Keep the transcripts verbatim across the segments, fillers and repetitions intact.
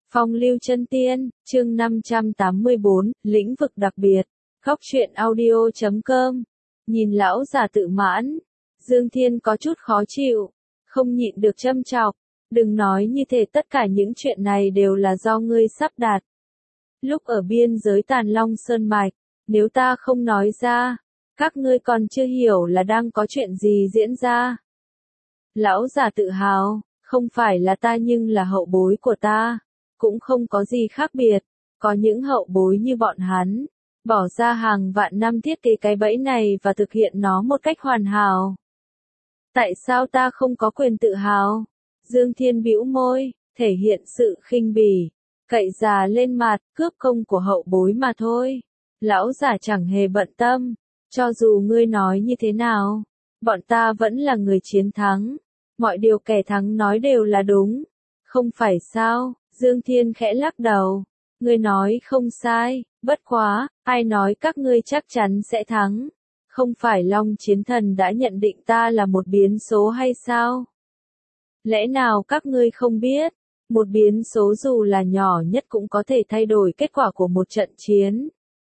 Phong lưu chân tiên, chương năm trăm tám mươi bốn, lĩnh vực đặc biệt. Góc truyện audio chấm com. Nhìn lão già tự mãn, Dương Thiên có chút khó chịu, không nhịn được châm chọc. Đừng nói như thế, tất cả những chuyện này đều là do ngươi sắp đặt. Lúc ở biên giới Tàn Long Sơn Mạch, nếu ta không nói ra, các ngươi còn chưa hiểu là đang có chuyện gì diễn ra. Lão già tự hào, không phải là ta nhưng là hậu bối của ta. Cũng không có gì khác biệt, có những hậu bối như bọn hắn, bỏ ra hàng vạn năm thiết kế cái bẫy này và thực hiện nó một cách hoàn hảo. Tại sao ta không có quyền tự hào? Dương Thiên bĩu môi, thể hiện sự khinh bỉ, cậy già lên mặt, cướp công của hậu bối mà thôi. Lão già chẳng hề bận tâm, cho dù ngươi nói như thế nào, bọn ta vẫn là người chiến thắng, mọi điều kẻ thắng nói đều là đúng, không phải sao? Dương Thiên khẽ lắc đầu, ngươi nói không sai, bất quá, ai nói các ngươi chắc chắn sẽ thắng, không phải Long Chiến Thần đã nhận định ta là một biến số hay sao? Lẽ nào các ngươi không biết, một biến số dù là nhỏ nhất cũng có thể thay đổi kết quả của một trận chiến.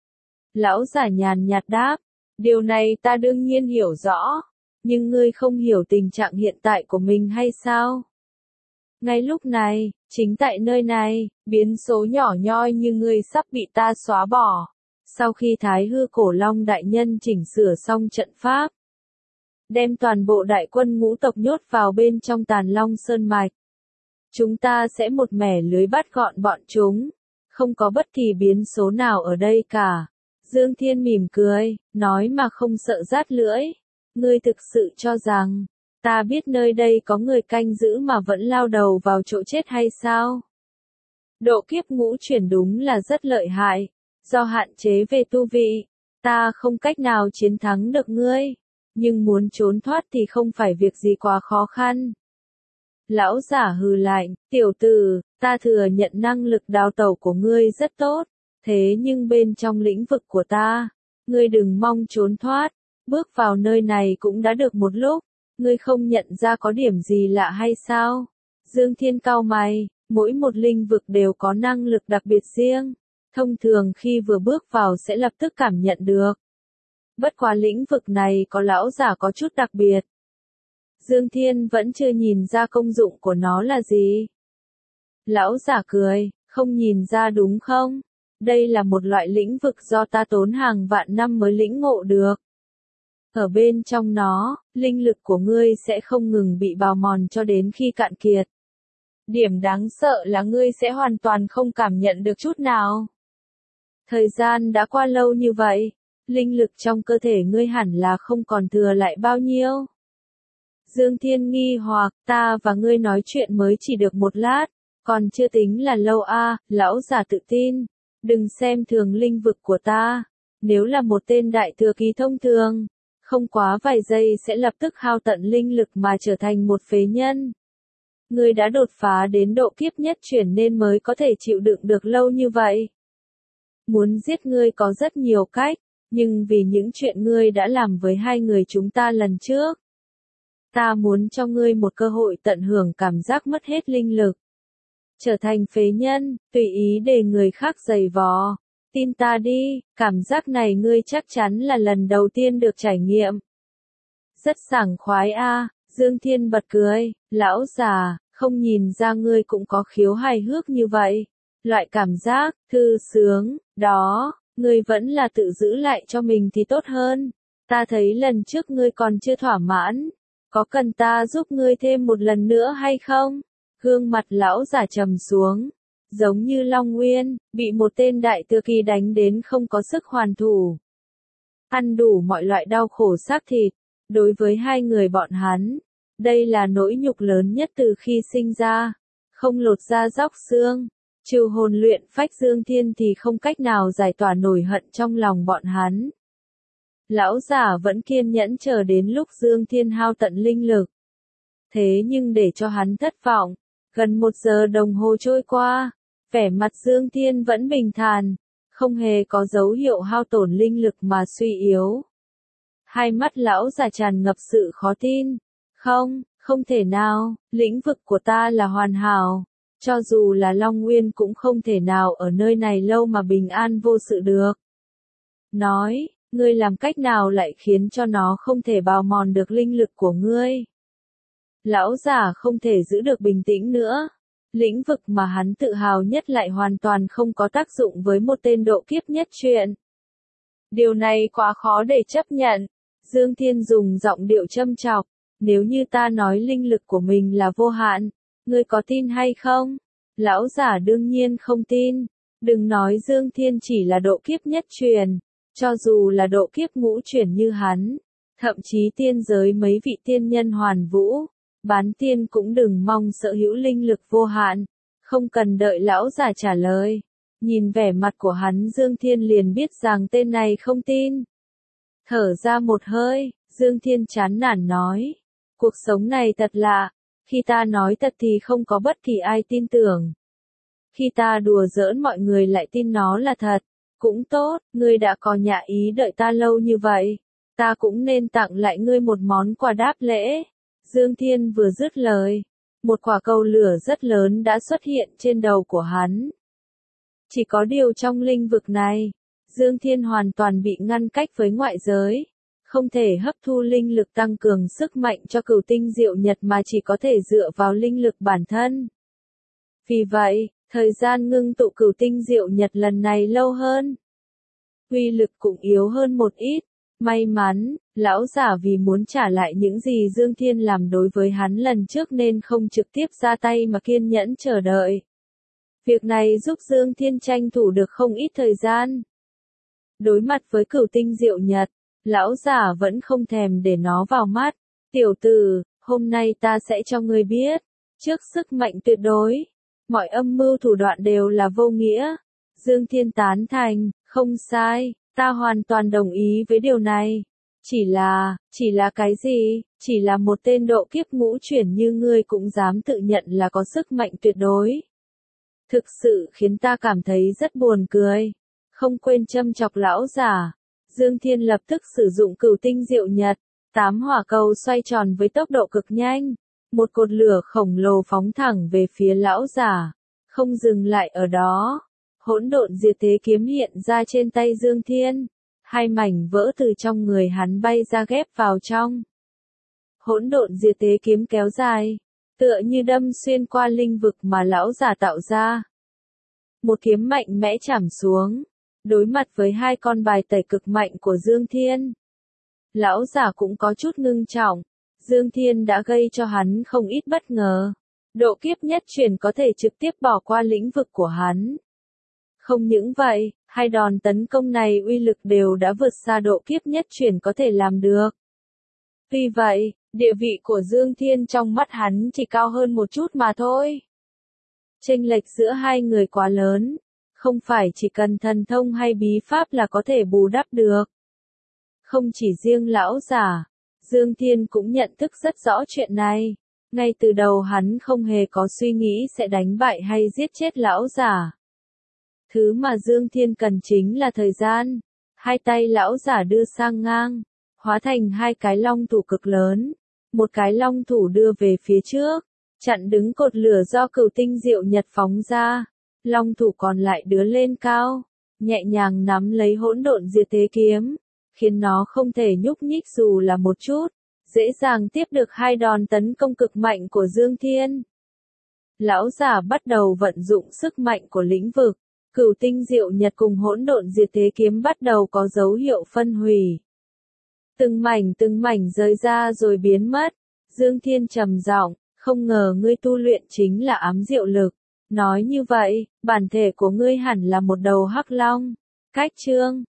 Lão giả nhàn nhạt đáp, điều này ta đương nhiên hiểu rõ, nhưng ngươi không hiểu tình trạng hiện tại của mình hay sao? Ngay lúc này, chính tại nơi này, biến số nhỏ nhoi như ngươi sắp bị ta xóa bỏ. Sau khi Thái Hư Cổ Long đại nhân chỉnh sửa xong trận pháp, đem toàn bộ đại quân ngũ tộc nhốt vào bên trong Tàn Long Sơn Mạch, chúng ta sẽ một mẻ lưới bắt gọn bọn chúng, không có bất kỳ biến số nào ở đây cả. Dương Thiên mỉm cười, nói mà không sợ rát lưỡi, ngươi thực sự cho rằng ta biết nơi đây có người canh giữ mà vẫn lao đầu vào chỗ chết hay sao? Độ kiếp ngũ chuyển đúng là rất lợi hại, do hạn chế về tu vị, ta không cách nào chiến thắng được ngươi, nhưng muốn trốn thoát thì không phải việc gì quá khó khăn. Lão giả hừ lạnh, tiểu tử, ta thừa nhận năng lực đào tẩu của ngươi rất tốt, thế nhưng bên trong lĩnh vực của ta, ngươi đừng mong trốn thoát, bước vào nơi này cũng đã được một lúc. Ngươi không nhận ra có điểm gì lạ hay sao? Dương Thiên cau mày, mỗi một lĩnh vực đều có năng lực đặc biệt riêng, thông thường khi vừa bước vào sẽ lập tức cảm nhận được. Bất quá lĩnh vực này có lão giả có chút đặc biệt. Dương Thiên vẫn chưa nhìn ra công dụng của nó là gì. Lão giả cười, không nhìn ra đúng không? Đây là một loại lĩnh vực do ta tốn hàng vạn năm mới lĩnh ngộ được. Ở bên trong nó, linh lực của ngươi sẽ không ngừng bị bào mòn cho đến khi cạn kiệt. Điểm đáng sợ là ngươi sẽ hoàn toàn không cảm nhận được chút nào. Thời gian đã qua lâu như vậy, linh lực trong cơ thể ngươi hẳn là không còn thừa lại bao nhiêu. Dương Thiên nghi hoặc, ta và ngươi nói chuyện mới chỉ được một lát, còn chưa tính là lâu a. À, lão già tự tin, đừng xem thường linh vực của ta, nếu là một tên đại thừa kỳ thông thường, không quá vài giây sẽ lập tức hao tận linh lực mà trở thành một phế nhân. Ngươi đã đột phá đến độ kiếp nhất chuyển nên mới có thể chịu đựng được lâu như vậy. Muốn giết ngươi có rất nhiều cách, nhưng vì những chuyện ngươi đã làm với hai người chúng ta lần trước, ta muốn cho ngươi một cơ hội tận hưởng cảm giác mất hết linh lực. Trở thành phế nhân, tùy ý để người khác giày vò. Tin ta đi, cảm giác này ngươi chắc chắn là lần đầu tiên được trải nghiệm. Rất sảng khoái a. À, Dương Thiên bật cười, lão già, không nhìn ra ngươi cũng có khiếu hài hước như vậy. Loại cảm giác, thư sướng, đó, ngươi vẫn là tự giữ lại cho mình thì tốt hơn. Ta thấy lần trước ngươi còn chưa thỏa mãn, có cần ta giúp ngươi thêm một lần nữa hay không? Gương mặt lão già trầm xuống. Giống như Long Nguyên, bị một tên đại thừa kỳ đánh đến không có sức hoàn thủ. Ăn đủ mọi loại đau khổ xác thịt, đối với hai người bọn hắn, đây là nỗi nhục lớn nhất từ khi sinh ra, không lột da róc xương, trừ hồn luyện phách Dương Thiên thì không cách nào giải tỏa nổi hận trong lòng bọn hắn. Lão giả vẫn kiên nhẫn chờ đến lúc Dương Thiên hao tận linh lực. Thế nhưng để cho hắn thất vọng, gần một giờ đồng hồ trôi qua, vẻ mặt Dương Thiên vẫn bình thản, không hề có dấu hiệu hao tổn linh lực mà suy yếu. Hai mắt lão già tràn ngập sự khó tin. Không, không thể nào, lĩnh vực của ta là hoàn hảo. cho dù là Long Nguyên cũng không thể nào ở nơi này lâu mà bình an vô sự được. Nói, ngươi làm cách nào lại khiến cho nó không thể bào mòn được linh lực của ngươi? Lão giả không thể giữ được bình tĩnh nữa. Lĩnh vực mà hắn tự hào nhất lại hoàn toàn không có tác dụng với một tên độ kiếp nhất truyền. Điều này quá khó để chấp nhận. Dương Thiên dùng giọng điệu châm chọc. Nếu như ta nói linh lực của mình là vô hạn, ngươi có tin hay không? Lão giả đương nhiên không tin. Đừng nói Dương Thiên chỉ là độ kiếp nhất truyền. Cho dù là độ kiếp ngũ truyền như hắn, thậm chí tiên giới mấy vị tiên nhân hoàn vũ, bán tiên cũng đừng mong sở hữu linh lực vô hạn. Không cần đợi lão giả trả lời. Nhìn vẻ mặt của hắn Dương Thiên liền biết rằng tên này không tin. Thở ra một hơi, Dương Thiên chán nản nói. Cuộc sống này thật lạ. Khi ta nói thật thì không có bất kỳ ai tin tưởng. Khi ta đùa giỡn mọi người lại tin nó là thật. Cũng tốt, ngươi đã có nhã ý đợi ta lâu như vậy. Ta cũng nên tặng lại ngươi một món quà đáp lễ. Dương Thiên vừa dứt lời. Một quả cầu lửa rất lớn đã xuất hiện trên đầu của hắn. Chỉ có điều trong linh vực này, Dương Thiên hoàn toàn bị ngăn cách với ngoại giới. Không thể hấp thu linh lực tăng cường sức mạnh cho cửu tinh diệu nhật mà chỉ có thể dựa vào linh lực bản thân. Vì vậy, thời gian ngưng tụ cửu tinh diệu nhật lần này lâu hơn. Uy lực cũng yếu hơn một ít. May mắn, lão giả vì muốn trả lại những gì Dương Thiên làm đối với hắn lần trước nên không trực tiếp ra tay mà kiên nhẫn chờ đợi. Việc này giúp Dương Thiên tranh thủ được không ít thời gian. Đối mặt với cửu tinh diệu nhật, lão giả vẫn không thèm để nó vào mắt. Tiểu tử, hôm nay ta sẽ cho ngươi biết, trước sức mạnh tuyệt đối, mọi âm mưu thủ đoạn đều là vô nghĩa. Dương Thiên tán thành, không sai, ta hoàn toàn đồng ý với điều này. Chỉ là, chỉ là cái gì, chỉ là một tên độ kiếp ngũ chuyển như ngươi cũng dám tự nhận là có sức mạnh tuyệt đối. Thực sự khiến ta cảm thấy rất buồn cười. Không quên châm chọc lão giả. Dương Thiên lập tức sử dụng cửu tinh diệu nhật. Tám hỏa cầu xoay tròn với tốc độ cực nhanh. Một cột lửa khổng lồ phóng thẳng về phía lão giả. Không dừng lại ở đó. Hỗn độn diệt thế kiếm hiện ra trên tay Dương Thiên. Hai mảnh vỡ từ trong người hắn bay ra ghép vào trong. Hỗn độn diệt thế kiếm kéo dài. Tựa như đâm xuyên qua linh vực mà lão giả tạo ra. Một kiếm mạnh mẽ chảm xuống. Đối mặt với hai con bài tẩy cực mạnh của Dương Thiên. Lão giả cũng có chút ngưng trọng. Dương Thiên đã gây cho hắn không ít bất ngờ. Độ kiếp nhất truyền có thể trực tiếp bỏ qua lĩnh vực của hắn. Không những vậy, hai đòn tấn công này uy lực đều đã vượt xa độ kiếp nhất truyền có thể làm được. Vì vậy, địa vị của Dương Thiên trong mắt hắn chỉ cao hơn một chút mà thôi. Chênh lệch giữa hai người quá lớn, không phải chỉ cần thần thông hay bí pháp là có thể bù đắp được. Không chỉ riêng lão giả, Dương Thiên cũng nhận thức rất rõ chuyện này. Ngay từ đầu hắn không hề có suy nghĩ sẽ đánh bại hay giết chết lão giả. Thứ mà Dương Thiên cần chính là thời gian. Hai tay lão giả đưa sang ngang, hóa thành hai cái long thủ cực lớn. Một cái long thủ đưa về phía trước, chặn đứng cột lửa do cửu tinh diệu nhật phóng ra. Long thủ còn lại đưa lên cao, nhẹ nhàng nắm lấy hỗn độn diệt thế kiếm, khiến nó không thể nhúc nhích dù là một chút, dễ dàng tiếp được hai đòn tấn công cực mạnh của Dương Thiên. Lão giả bắt đầu vận dụng sức mạnh của lĩnh vực, cửu tinh diệu nhật cùng hỗn độn diệt thế kiếm bắt đầu có dấu hiệu phân hủy. Từng mảnh từng mảnh rơi ra rồi biến mất. Dương Thiên trầm giọng, không ngờ ngươi tu luyện chính là ám diệu lực. Nói như vậy, bản thể của ngươi hẳn là một đầu hắc long. Cách chương